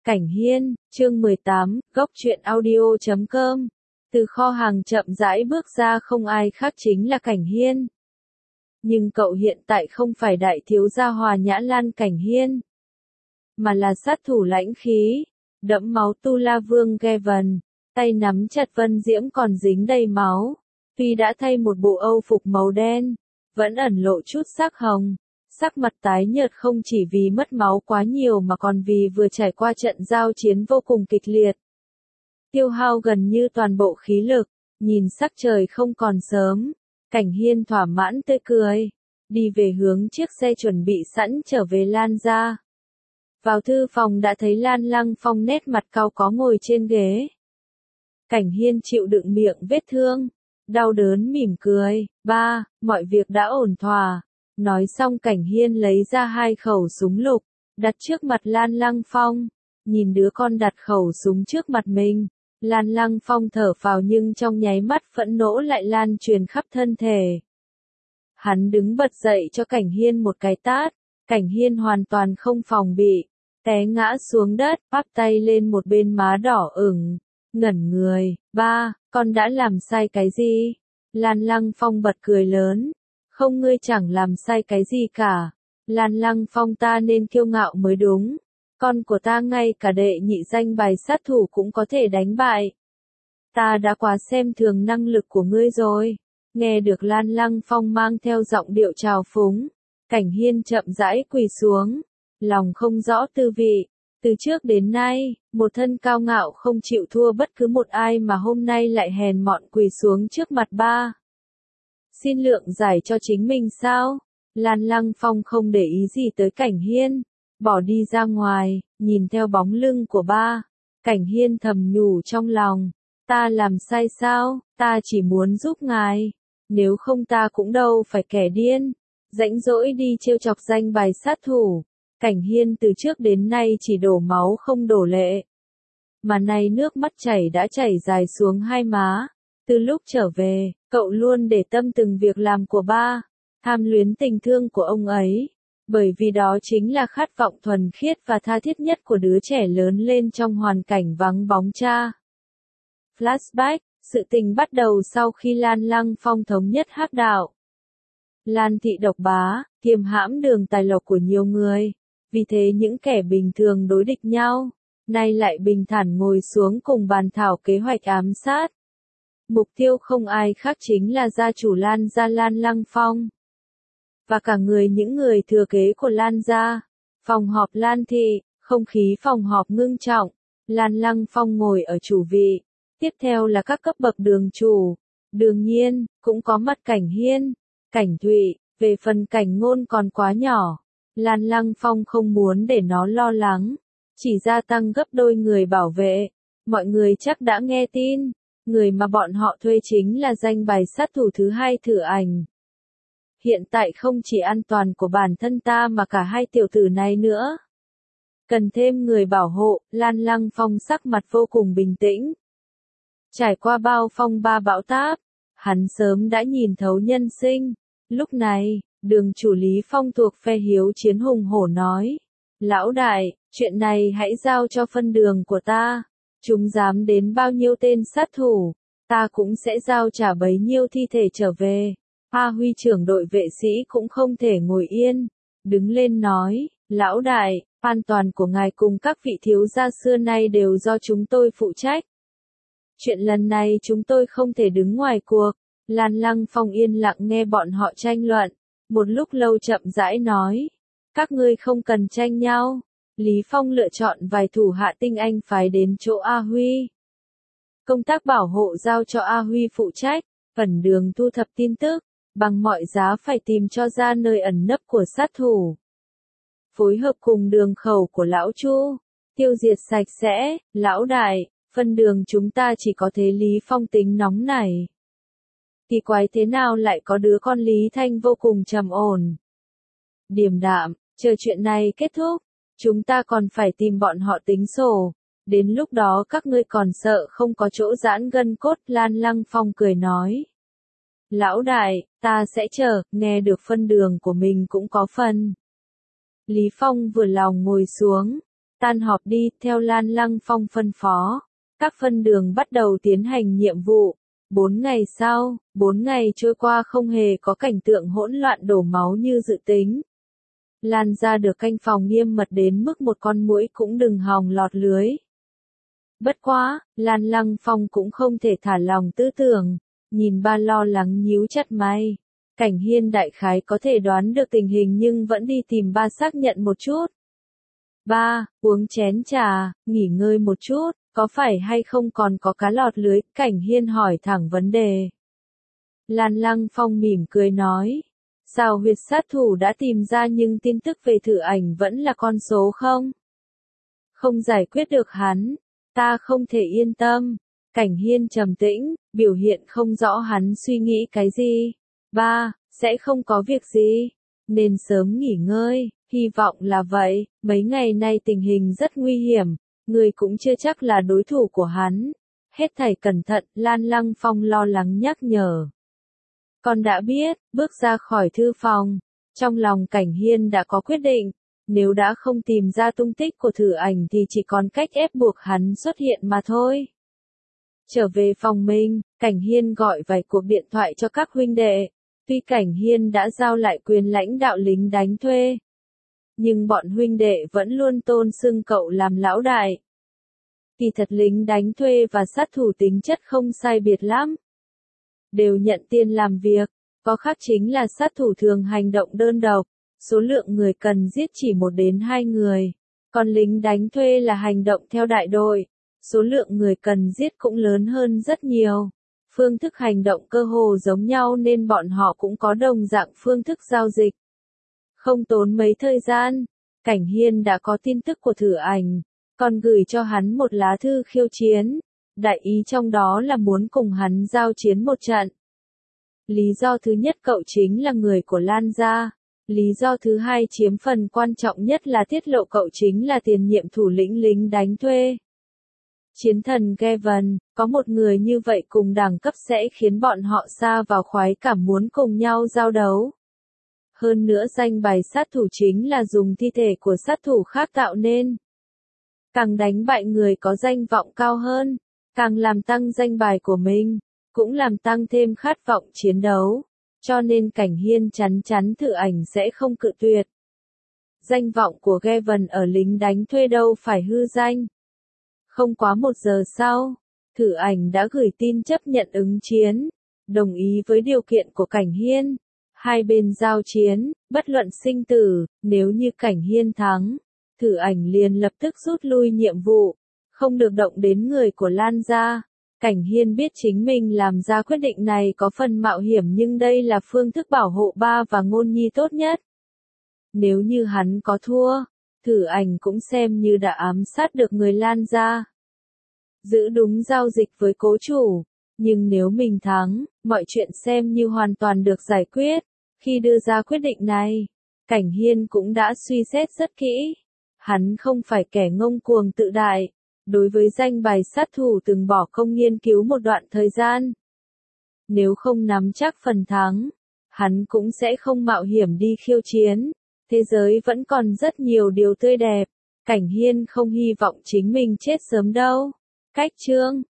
Cảnh Hiên, chương 18, góc truyện audio.com. Từ kho hàng chậm rãi bước ra không ai khác chính là Cảnh Hiên. Nhưng cậu hiện tại không phải đại thiếu gia Hòa Nhã Lan Cảnh Hiên, mà là sát thủ lãnh khí, đẫm máu Tu La Vương Gavin, tay nắm chặt vân diễm còn dính đầy máu. Tuy đã thay một bộ âu phục màu đen, vẫn ẩn lộ chút sắc hồng. Sắc mặt tái nhợt không chỉ vì mất máu quá nhiều mà còn vì vừa trải qua trận giao chiến vô cùng kịch liệt. Tiêu hao gần như toàn bộ khí lực, nhìn sắc trời không còn sớm, Cảnh Hiên thỏa mãn tươi cười, đi về hướng chiếc xe chuẩn bị sẵn trở về Lan gia. Vào thư phòng đã thấy Lan Lăng Phong nét mặt cau có ngồi trên ghế. Cảnh Hiên chịu đựng miệng vết thương, đau đớn mỉm cười, ba, mọi việc đã ổn thỏa. Nói xong Cảnh Hiên lấy ra 2 khẩu súng lục, đặt trước mặt Lan Lăng Phong. Nhìn đứa con đặt khẩu súng trước mặt mình, Lan Lăng Phong thở phào nhưng trong nháy mắt phẫn nộ lại lan truyền khắp thân thể. Hắn đứng bật dậy cho Cảnh Hiên một cái tát, Cảnh Hiên hoàn toàn không phòng bị, té ngã xuống đất, bắp tay lên một bên má đỏ ửng, ngẩn người, ba, con đã làm sai cái gì? Lan Lăng Phong bật cười lớn. Không, ngươi chẳng làm sai cái gì cả. Lan Lăng Phong, ta nên kiêu ngạo mới đúng. Con của ta ngay cả đệ nhị danh bài sát thủ cũng có thể đánh bại. Ta đã quá xem thường năng lực của ngươi rồi. Nghe được Lan Lăng Phong mang theo giọng điệu trào phúng, Cảnh Hiên chậm rãi quỳ xuống, lòng không rõ tư vị. Từ trước đến nay, một thân cao ngạo không chịu thua bất cứ một ai mà hôm nay lại hèn mọn quỳ xuống trước mặt ba. Xin lượng giải cho chính mình sao? Lan Lăng Phong không để ý gì tới Cảnh Hiên, bỏ đi ra ngoài, nhìn theo bóng lưng của ba. Cảnh Hiên thầm nhủ trong lòng, ta làm sai sao, ta chỉ muốn giúp ngài, nếu không ta cũng đâu phải kẻ điên, rãnh rỗi đi trêu chọc danh bài sát thủ. Cảnh Hiên từ trước đến nay chỉ đổ máu không đổ lệ, mà nay nước mắt chảy đã chảy dài xuống hai má. Từ lúc trở về, cậu luôn để tâm từng việc làm của ba, tham luyến tình thương của ông ấy, bởi vì đó chính là khát vọng thuần khiết và tha thiết nhất của đứa trẻ lớn lên trong hoàn cảnh vắng bóng cha. Flashback, sự tình bắt đầu sau khi Lan Lăng Phong thống nhất hắc đạo. Lan thị độc bá, kiềm hãm đường tài lộc của nhiều người, vì thế những kẻ bình thường đối địch nhau, nay lại bình thản ngồi xuống cùng bàn thảo kế hoạch ám sát. Mục tiêu không ai khác chính là gia chủ Lan gia Lan Lăng Phong, và cả những người thừa kế của Lan gia. Phòng họp Lan thị, không khí phòng họp ngưng trọng, Lan Lăng Phong ngồi ở chủ vị, tiếp theo là các cấp bậc đường chủ, đương nhiên, cũng có mặt Cảnh Hiên, Cảnh Thụy. Về phần Cảnh Ngôn còn quá nhỏ, Lan Lăng Phong không muốn để nó lo lắng, chỉ gia tăng gấp đôi người bảo vệ. Mọi người chắc đã nghe tin, người mà bọn họ thuê chính là danh bài sát thủ thứ 2 Thử Ảnh. Hiện tại không chỉ an toàn của bản thân ta mà cả hai tiểu tử này nữa. Cần thêm người bảo hộ, Lan Lăng Phong sắc mặt vô cùng bình tĩnh. Trải qua bao phong ba bão táp, hắn sớm đã nhìn thấu nhân sinh. Lúc này, đường chủ Lý Phong thuộc phe hiếu chiến hùng hổ nói. Lão đại, chuyện này hãy giao cho phân đường của ta. Chúng dám đến bao nhiêu tên sát thủ, ta cũng sẽ giao trả bấy nhiêu thi thể trở về. A Huy trưởng đội vệ sĩ cũng không thể ngồi yên, đứng lên nói, lão đại, an toàn của ngài cùng các vị thiếu gia xưa nay đều do chúng tôi phụ trách. Chuyện lần này chúng tôi không thể đứng ngoài cuộc. Lan Lăng Phong yên lặng nghe bọn họ tranh luận, một lúc lâu chậm rãi nói, các ngươi không cần tranh nhau. Lý Phong lựa chọn vài thủ hạ tinh anh phái đến chỗ A Huy. Công tác bảo hộ giao cho A Huy phụ trách, ẩn đường thu thập tin tức, bằng mọi giá phải tìm cho ra nơi ẩn nấp của sát thủ. Phối hợp cùng đường khẩu của lão Chu, tiêu diệt sạch sẽ. Lão đại, phân đường chúng ta chỉ có thế. Lý Phong tính nóng này. Kỳ quái thế nào lại có đứa con Lý Thanh vô cùng trầm ổn, điềm đạm, chờ chuyện này kết thúc. Chúng ta còn phải tìm bọn họ tính sổ, đến lúc đó các ngươi còn sợ không có chỗ giãn gân cốt. Lan Lăng Phong cười nói. Lão đại, ta sẽ chờ, nghe được phân đường của mình cũng có phần. Lý Phong vừa lòng ngồi xuống, Tan họp đi, theo Lan Lăng Phong phân phó. Các phân đường bắt đầu tiến hành nhiệm vụ. 4 ngày sau, 4 ngày trôi qua không hề có cảnh tượng hỗn loạn đổ máu như dự tính. Lan ra được canh phòng nghiêm mật đến mức một con muỗi cũng đừng hòng lọt lưới. Bất quá, Lan Lăng Phong cũng không thể thả lòng tư tưởng, nhìn ba lo lắng nhíu chặt mày. Cảnh Hiên đại khái có thể đoán được tình hình nhưng vẫn đi tìm ba xác nhận một chút. Ba, uống chén trà, nghỉ ngơi một chút, có phải hay không còn có cá lọt lưới, Cảnh Hiên hỏi thẳng vấn đề. Lan Lăng Phong mỉm cười nói, sao huyệt sát thủ đã tìm ra nhưng tin tức về Thử Ảnh vẫn là con số không? Không giải quyết được hắn, ta không thể yên tâm. Cảnh Hiên trầm tĩnh, biểu hiện không rõ hắn suy nghĩ cái gì. Ba, sẽ không có việc gì, nên sớm nghỉ ngơi, hy vọng là vậy, mấy ngày nay tình hình rất nguy hiểm, người cũng chưa chắc là đối thủ của hắn. Hết thảy cẩn thận, Lan Lăng Phong lo lắng nhắc nhở. Con đã biết, bước ra khỏi thư phòng, trong lòng Cảnh Hiên đã có quyết định, nếu đã không tìm ra tung tích của Thử Ảnh thì chỉ còn cách ép buộc hắn xuất hiện mà thôi. Trở về phòng mình, Cảnh Hiên gọi vài cuộc điện thoại cho các huynh đệ. Tuy Cảnh Hiên đã giao lại quyền lãnh đạo lính đánh thuê, nhưng bọn huynh đệ vẫn luôn tôn xưng cậu làm lão đại. Kỳ thật lính đánh thuê và sát thủ tính chất không sai biệt lắm. Đều nhận tiền làm việc, có khác chính là sát thủ thường hành động đơn độc, số lượng người cần giết chỉ 1 đến 2 người, còn lính đánh thuê là hành động theo đại đội, số lượng người cần giết cũng lớn hơn rất nhiều. Phương thức hành động cơ hồ giống nhau nên bọn họ cũng có đồng dạng phương thức giao dịch. Không tốn mấy thời gian, Cảnh Hiên đã có tin tức của Thử Ảnh, còn gửi cho hắn một lá thư khiêu chiến. Đại ý trong đó là muốn cùng hắn giao chiến một trận. Lý do thứ nhất cậu chính là người của Lan gia. Lý do thứ hai chiếm phần quan trọng nhất là tiết lộ cậu chính là tiền nhiệm thủ lĩnh lính đánh thuê. Chiến thần Gavin, có một người như vậy cùng đẳng cấp sẽ khiến bọn họ xa vào khoái cảm muốn cùng nhau giao đấu. Hơn nữa danh bài sát thủ chính là dùng thi thể của sát thủ khác tạo nên. Càng đánh bại người có danh vọng cao hơn, càng làm tăng danh bài của mình, cũng làm tăng thêm khát vọng chiến đấu. Cho nên Cảnh Hiên chắn chắn Thử Ảnh sẽ không cự tuyệt. Danh vọng của Gavin ở lính đánh thuê đâu phải hư danh. Không quá 1 giờ sau, Thử Ảnh đã gửi tin chấp nhận ứng chiến, đồng ý với điều kiện của Cảnh Hiên. Hai bên giao chiến, bất luận sinh tử, nếu như Cảnh Hiên thắng, Thử Ảnh liền lập tức rút lui nhiệm vụ, không được động đến người của Lan gia. Cảnh Hiên biết chính mình làm ra quyết định này có phần mạo hiểm nhưng đây là phương thức bảo hộ ba và Ngôn Nhi tốt nhất. Nếu như hắn có thua, Thử Ảnh cũng xem như đã ám sát được người Lan gia. Giữ đúng giao dịch với cố chủ, nhưng nếu mình thắng, mọi chuyện xem như hoàn toàn được giải quyết. Khi đưa ra quyết định này, Cảnh Hiên cũng đã suy xét rất kỹ. Hắn không phải kẻ ngông cuồng tự đại, đối với danh bài sát thủ từng bỏ công nghiên cứu một đoạn thời gian. Nếu không nắm chắc phần thắng, hắn cũng sẽ không mạo hiểm đi khiêu chiến. Thế giới vẫn còn rất nhiều điều tươi đẹp, Cảnh Hiên không hy vọng chính mình chết sớm đâu. Cách chương